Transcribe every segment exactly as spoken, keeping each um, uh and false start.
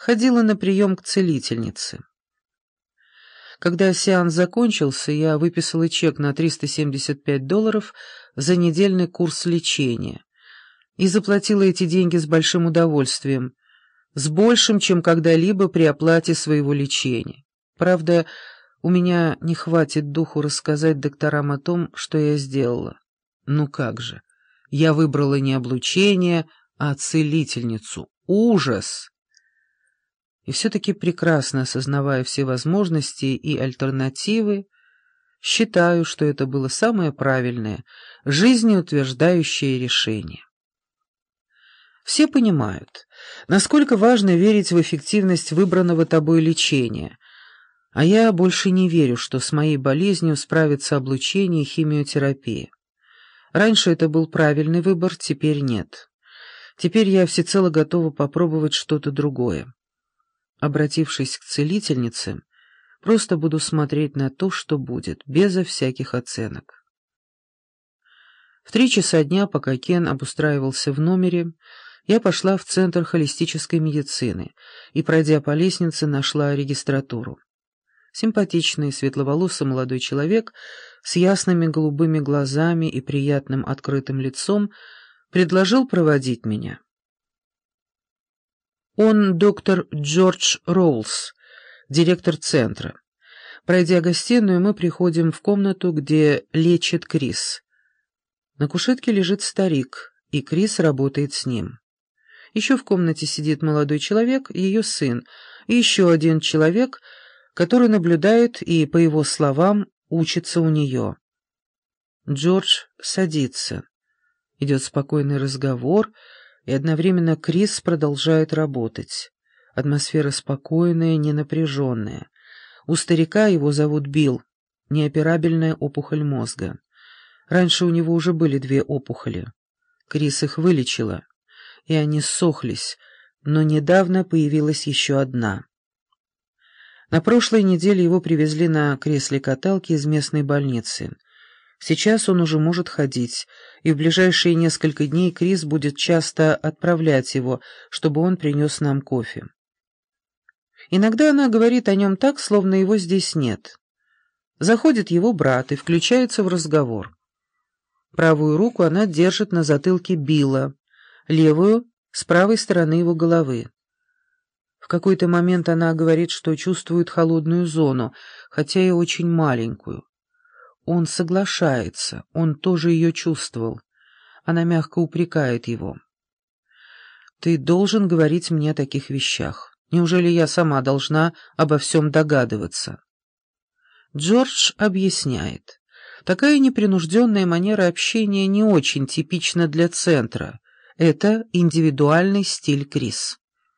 Ходила на прием к целительнице. Когда сеанс закончился, я выписала чек на триста семьдесят пять долларов за недельный курс лечения и заплатила эти деньги с большим удовольствием, с большим, чем когда-либо при оплате своего лечения. Правда, у меня не хватит духу рассказать докторам о том, что я сделала. Ну как же, я выбрала не облучение, а целительницу. Ужас! И все-таки прекрасно осознавая все возможности и альтернативы, считаю, что это было самое правильное, жизнеутверждающее решение. Все понимают, насколько важно верить в эффективность выбранного тобой лечения, а я больше не верю, что с моей болезнью справится облучение и химиотерапия. Раньше это был правильный выбор, теперь нет. Теперь я всецело готова попробовать что-то другое. Обратившись к целительнице, просто буду смотреть на то, что будет, безо всяких оценок. В три часа дня, пока Кен обустраивался в номере, я пошла в Центр холистической медицины и, пройдя по лестнице, нашла регистратуру. Симпатичный, светловолосый молодой человек с ясными голубыми глазами и приятным открытым лицом предложил проводить меня. Он доктор Джордж Роулс, директор центра. Пройдя гостиную, мы приходим в комнату, где лечит Крис. На кушетке лежит старик, и Крис работает с ним. Еще в комнате сидит молодой человек, ее сын, и еще один человек, который наблюдает и, по его словам, учится у нее. Джордж садится. Идет спокойный разговор, и одновременно Крис продолжает работать. Атмосфера спокойная, ненапряженная. У старика, его зовут Билл, неоперабельная опухоль мозга. Раньше у него уже были две опухоли. Крис их вылечила, и они ссохлись, но недавно появилась еще одна. На прошлой неделе его привезли на кресле-каталке из местной больницы. Сейчас он уже может ходить, и в ближайшие несколько дней Крис будет часто отправлять его, чтобы он принес нам кофе. Иногда она говорит о нем так, словно его здесь нет. Заходит его брат и включается в разговор. Правую руку она держит на затылке Билла, левую — с правой стороны его головы. В какой-то момент она говорит, что чувствует холодную зону, хотя и очень маленькую. Он соглашается, он тоже ее чувствовал. Она мягко упрекает его. «Ты должен говорить мне о таких вещах. Неужели я сама должна обо всем догадываться?» Джордж объясняет. Такая непринужденная манера общения не очень типична для центра. Это индивидуальный стиль Крис.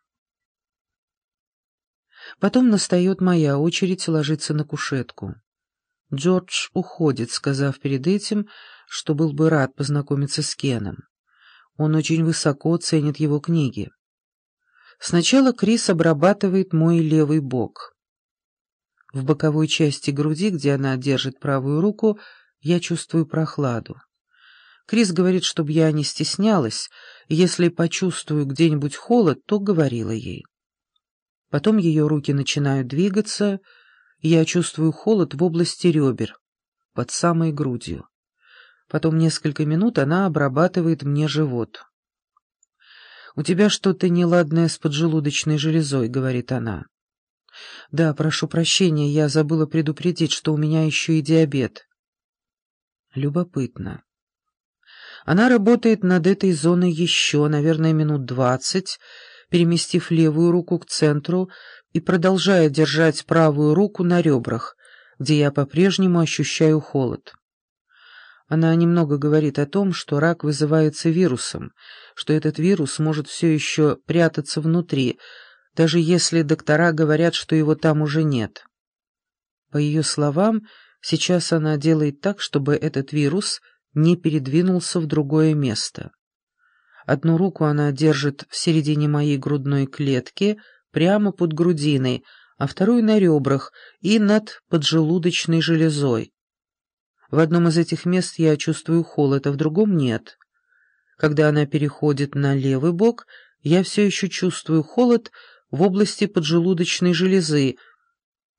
Потом настает моя очередь ложиться на кушетку. Джордж уходит, сказав перед этим, что был бы рад познакомиться с Кеном. Он очень высоко ценит его книги. Сначала Крис обрабатывает мой левый бок. В боковой части груди, где она держит правую руку, я чувствую прохладу. Крис говорит, чтобы я не стеснялась, если почувствую где-нибудь холод, то говорила ей. Потом ее руки начинают двигаться, и я чувствую холод в области ребер, под самой грудью. Потом несколько минут она обрабатывает мне живот. «У тебя что-то неладное с поджелудочной железой», — говорит она. «Да, прошу прощения, я забыла предупредить, что у меня еще и диабет». Любопытно. Она работает над этой зоной еще, наверное, минут двадцать, переместив левую руку к центру и продолжая держать правую руку на ребрах, где я по-прежнему ощущаю холод. Она немного говорит о том, что рак вызывается вирусом, что этот вирус может все еще прятаться внутри, даже если доктора говорят, что его там уже нет. По ее словам, сейчас она делает так, чтобы этот вирус не передвинулся в другое место. Одну руку она держит в середине моей грудной клетки, прямо под грудиной, а вторую на ребрах и над поджелудочной железой. В одном из этих мест я чувствую холод, а в другом нет. Когда она переходит на левый бок, я все еще чувствую холод в области поджелудочной железы,